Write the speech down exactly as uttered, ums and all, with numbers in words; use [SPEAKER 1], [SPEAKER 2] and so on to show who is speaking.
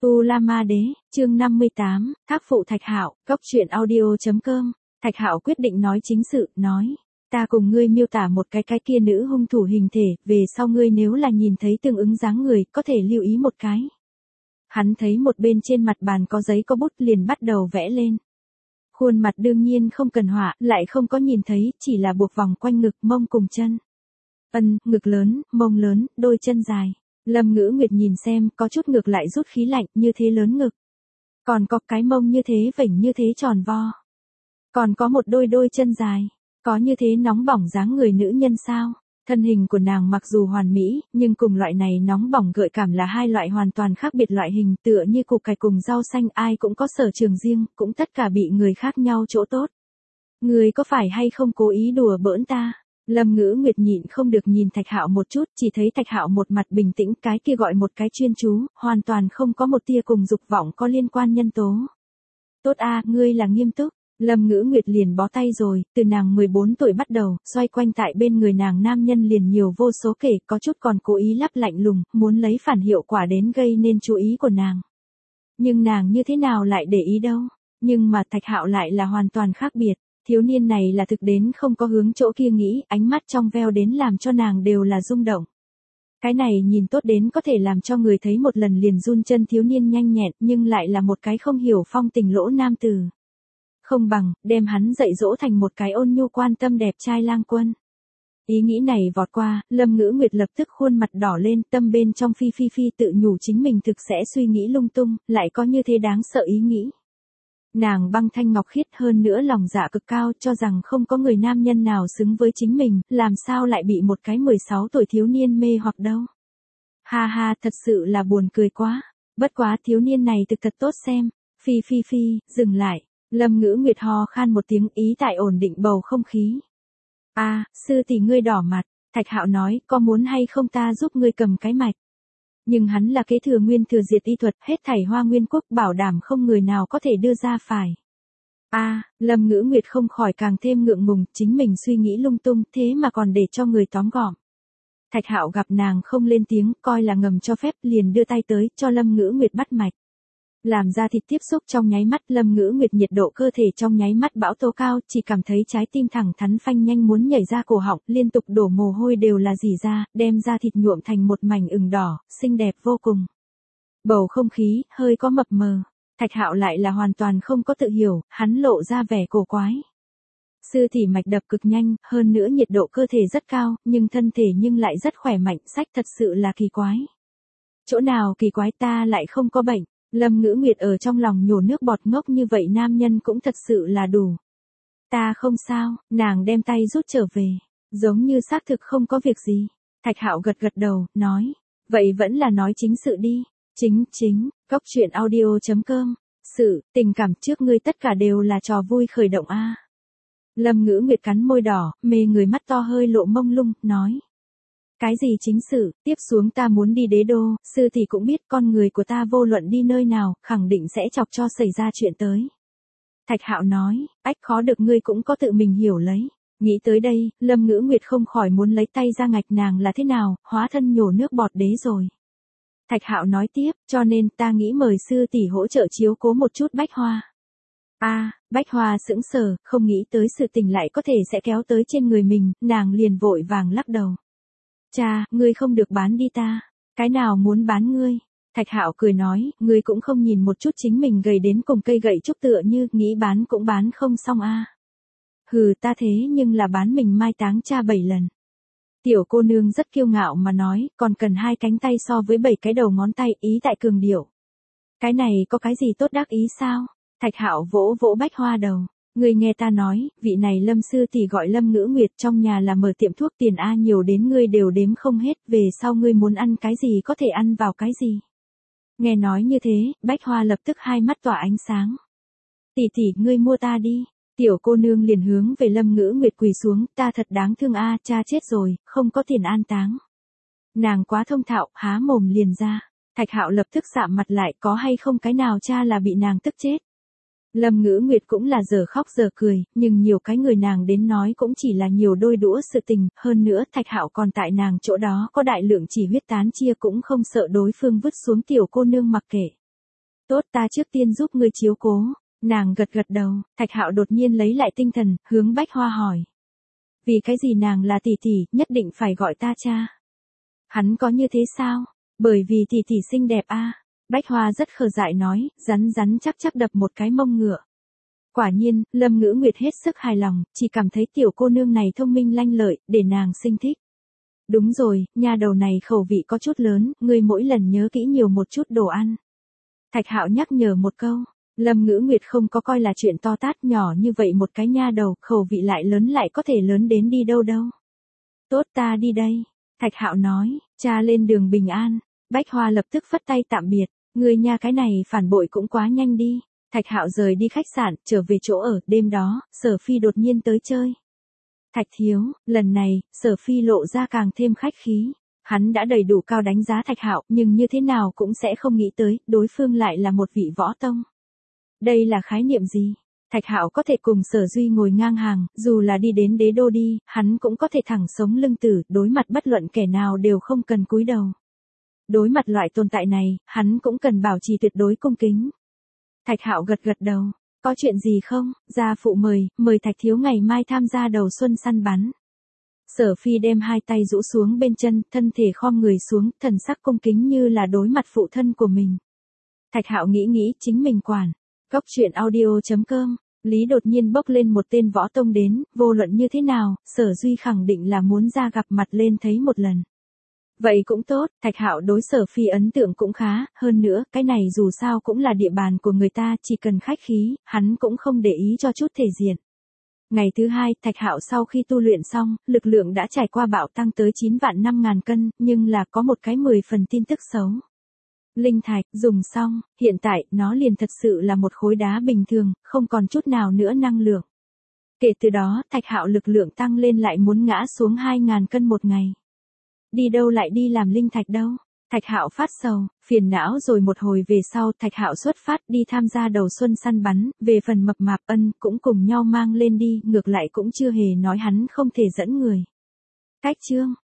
[SPEAKER 1] U La Ma Đế, chương năm mươi tám, Thác phụ Thạch Hạo, góc truyện audio.com. Thạch Hạo quyết định nói chính sự, nói, ta cùng ngươi miêu tả một cái cái kia nữ hung thủ hình thể, về sau ngươi nếu là nhìn thấy tương ứng dáng người, có thể lưu ý một cái. Hắn thấy một bên trên mặt bàn có giấy có bút liền bắt đầu vẽ lên. Khuôn mặt đương nhiên không cần họa, lại không có nhìn thấy, chỉ là buộc vòng quanh ngực, mông cùng chân. Ân, ngực lớn, mông lớn, đôi chân dài. Lâm Ngữ Nguyệt nhìn xem, có chút ngực lại rút khí lạnh, như thế lớn ngực. Còn có cái mông như thế vểnh như thế tròn vo. Còn có một đôi đôi chân dài. Có như thế nóng bỏng dáng người nữ nhân sao? Thân hình của nàng mặc dù hoàn mỹ, nhưng cùng loại này nóng bỏng gợi cảm là hai loại hoàn toàn khác biệt loại hình, tựa như củ cải cùng rau xanh, ai cũng có sở trường riêng, cũng tất cả bị người khác nhau chỗ tốt. Người có phải hay không cố ý đùa bỡn ta? Lâm Ngữ Nguyệt nhịn không được nhìn Thạch Hạo một chút, chỉ thấy Thạch Hạo một mặt bình tĩnh, cái kia gọi một cái chuyên chú, hoàn toàn không có một tia cùng dục vọng có liên quan nhân tố. Tốt a, ngươi là nghiêm túc. Lâm Ngữ Nguyệt liền bó tay rồi, từ nàng mười bốn tuổi bắt đầu, xoay quanh tại bên người nàng nam nhân liền nhiều vô số kể, có chút còn cố ý lắp lạnh lùng, muốn lấy phản hiệu quả đến gây nên chú ý của nàng. Nhưng nàng như thế nào lại để ý đâu, nhưng mà Thạch Hạo lại là hoàn toàn khác biệt. Thiếu niên này là thực đến không có hướng chỗ kia nghĩ, ánh mắt trong veo đến làm cho nàng đều là rung động. Cái này nhìn tốt đến có thể làm cho người thấy một lần liền run chân thiếu niên nhanh nhẹn, nhưng lại là một cái không hiểu phong tình lỗ nam tử. Không bằng, đem hắn dạy dỗ thành một cái ôn nhu quan tâm đẹp trai lang quân. Ý nghĩ này vọt qua, Lâm Ngữ Nguyệt lập tức khuôn mặt đỏ lên, tâm bên trong phi phi phi tự nhủ chính mình thực sẽ suy nghĩ lung tung, lại có như thế đáng sợ ý nghĩ. Nàng băng thanh ngọc khiết hơn nữa lòng dạ cực cao, cho rằng không có người nam nhân nào xứng với chính mình, làm sao lại bị một cái mười sáu tuổi thiếu niên mê hoặc đâu. Ha ha, thật sự là buồn cười quá. Bất quá thiếu niên này thực thật tốt xem. Phi phi phi, dừng lại. Lâm Ngữ Nguyệt ho khan một tiếng, ý tại ổn định bầu không khí. A, à, sư tỷ ngươi đỏ mặt. Thạch Hạo nói, có muốn hay không ta giúp ngươi cầm cái mạch. Nhưng hắn là kế thừa nguyên thừa diệt y thuật, hết thảy Hoa Nguyên quốc bảo đảm không người nào có thể đưa ra phải. A, à, Lâm Ngữ Nguyệt không khỏi càng thêm ngượng ngùng, chính mình suy nghĩ lung tung, thế mà còn để cho người tóm gọn. Thạch Hạo gặp nàng không lên tiếng, coi là ngầm cho phép, liền đưa tay tới, cho Lâm Ngữ Nguyệt bắt mạch. Làm ra thịt tiếp xúc trong nháy mắt, Lâm Ngữ Nguyệt nhiệt độ cơ thể trong nháy mắt bão tố cao, chỉ cảm thấy trái tim thẳng thắn phanh nhanh muốn nhảy ra cổ họng, liên tục đổ mồ hôi đều là rỉ ra, đem ra thịt nhuộm thành một mảnh ửng đỏ, xinh đẹp vô cùng. Bầu không khí hơi có mập mờ, Thạch Hạo lại là hoàn toàn không có tự hiểu, hắn lộ ra vẻ cổ quái. Sư tỷ mạch đập cực nhanh, hơn nữa nhiệt độ cơ thể rất cao, nhưng thân thể nhưng lại rất khỏe mạnh, sách thật sự là kỳ quái. Chỗ nào kỳ quái, ta lại không có bệnh. Lâm Ngữ Nguyệt ở trong lòng nhổ nước bọt, ngốc như vậy nam nhân cũng thật sự là đủ. Ta không sao, nàng đem tay rút trở về, giống như xác thực không có việc gì. Thạch Hạo gật gật đầu, nói, vậy vẫn là nói chính sự đi. Chính, chính, góc truyện audio.com. Sự, tình cảm trước ngươi tất cả đều là trò vui khởi động a. Lâm Ngữ Nguyệt cắn môi đỏ, mê người mắt to hơi lộ mông lung, nói. Cái gì chính sự, tiếp xuống ta muốn đi đế đô, sư thì cũng biết con người của ta vô luận đi nơi nào, khẳng định sẽ chọc cho xảy ra chuyện tới. Thạch Hạo nói, ách khó được ngươi cũng có tự mình hiểu lấy. Nghĩ tới đây, Lâm Ngữ Nguyệt không khỏi muốn lấy tay ra ngạch nàng là thế nào, hóa thân nhổ nước bọt đế rồi. Thạch Hạo nói tiếp, cho nên ta nghĩ mời sư tỷ hỗ trợ chiếu cố một chút Bách Hoa. A, à, Bách Hoa sững sờ, không nghĩ tới sự tình lại có thể sẽ kéo tới trên người mình, nàng liền vội vàng lắc đầu. Cha, ngươi không được bán đi ta. Cái nào muốn bán ngươi? Thạch Hạo cười nói, ngươi cũng không nhìn một chút chính mình gầy đến cùng cây gậy trúc tựa như, nghĩ bán cũng bán không xong a. À. Hừ, ta thế nhưng là bán mình mai táng cha bảy lần. Tiểu cô nương rất kiêu ngạo mà nói, còn cần hai cánh tay so với bảy cái đầu ngón tay, ý tại cường điệu. Cái này có cái gì tốt đắc ý sao? Thạch Hạo vỗ vỗ Bách Hoa đầu. Ngươi nghe ta nói, vị này Lâm sư tỷ gọi Lâm Ngữ Nguyệt, trong nhà là mở tiệm thuốc, tiền a nhiều đến ngươi đều đếm không hết, về sau ngươi muốn ăn cái gì có thể ăn vào cái gì. Nghe nói như thế, Bách Hoa lập tức hai mắt tỏa ánh sáng. Tỷ tỷ, ngươi mua ta đi. Tiểu cô nương liền hướng về Lâm Ngữ Nguyệt quỳ xuống, ta thật đáng thương a, cha chết rồi, không có tiền an táng. Nàng quá thông thạo, há mồm liền ra. Thạch Hạo lập tức sạm mặt lại, có hay không cái nào cha là bị nàng tức chết. Lâm Ngữ Nguyệt cũng là giờ khóc giờ cười, nhưng nhiều cái người nàng đến nói cũng chỉ là nhiều đôi đũa sự tình, hơn nữa Thạch Hạo còn tại nàng chỗ đó có đại lượng chỉ huyết tán chia cũng không sợ đối phương vứt xuống tiểu cô nương mặc kệ. Tốt, ta trước tiên giúp ngươi chiếu cố. Nàng gật gật đầu, Thạch Hạo đột nhiên lấy lại tinh thần, hướng Bách Hoa hỏi. Vì cái gì nàng là tỷ tỷ, nhất định phải gọi ta cha? Hắn có như thế sao? Bởi vì tỷ tỷ xinh đẹp a. À? Bách Hoa rất khờ dại nói, rắn rắn chắc chắc đập một cái mông ngựa. Quả nhiên, Lâm Ngữ Nguyệt hết sức hài lòng, chỉ cảm thấy tiểu cô nương này thông minh lanh lợi, để nàng sinh thích. Đúng rồi, nha đầu này khẩu vị có chút lớn, ngươi mỗi lần nhớ kỹ nhiều một chút đồ ăn. Thạch Hạo nhắc nhở một câu, Lâm Ngữ Nguyệt không có coi là chuyện to tát, nhỏ như vậy một cái nha đầu, khẩu vị lại lớn lại có thể lớn đến đi đâu đâu. Tốt, ta đi đây. Thạch Hạo nói, cha lên đường bình an. Bách Hoa lập tức phất tay tạm biệt, ngươi nha cái này phản bội cũng quá nhanh đi. Thạch Hạo rời đi khách sạn, trở về chỗ ở, đêm đó, Sở Phi đột nhiên tới chơi. Thạch thiếu, lần này, Sở Phi lộ ra càng thêm khách khí. Hắn đã đầy đủ cao đánh giá Thạch Hạo, nhưng như thế nào cũng sẽ không nghĩ tới, đối phương lại là một vị võ tông. Đây là khái niệm gì? Thạch Hạo có thể cùng Sở Duy ngồi ngang hàng, dù là đi đến đế đô đi, hắn cũng có thể thẳng sống lưng tử, đối mặt bất luận kẻ nào đều không cần cúi đầu. Đối mặt loại tồn tại này, hắn cũng cần bảo trì tuyệt đối cung kính. Thạch Hạo gật gật đầu, có chuyện gì không? Gia phụ mời, mời Thạch thiếu ngày mai tham gia đầu xuân săn bắn. Sở Phi đem hai tay rũ xuống bên chân, thân thể khom người xuống, thần sắc cung kính như là đối mặt phụ thân của mình. Thạch Hạo nghĩ nghĩ, chính mình quản. Góc truyện audio chấm com, Lý đột nhiên bốc lên một tên võ tông đến, vô luận như thế nào, Sở Duy khẳng định là muốn ra gặp mặt lên thấy một lần. Vậy cũng tốt, Thạch Hạo đối Sở Phi ấn tượng cũng khá, hơn nữa, cái này dù sao cũng là địa bàn của người ta, chỉ cần khách khí, hắn cũng không để ý cho chút thể diện. Ngày thứ hai, Thạch Hạo sau khi tu luyện xong, lực lượng đã trải qua bạo tăng tới chín vạn năm ngàn cân, nhưng là có một cái mười phần tin tức xấu. Linh thạch, dùng xong, hiện tại, nó liền thật sự là một khối đá bình thường, không còn chút nào nữa năng lượng. Kể từ đó, Thạch Hạo lực lượng tăng lên lại muốn ngã xuống hai ngàn cân một ngày. Đi đâu lại đi làm linh thạch đâu? Thạch Hạo phát sầu, phiền não rồi một hồi về sau, Thạch Hạo xuất phát đi tham gia đầu xuân săn bắn, về phần Mập Mạp Ân cũng cùng nhau mang lên đi, ngược lại cũng chưa hề nói hắn không thể dẫn người. Cách chương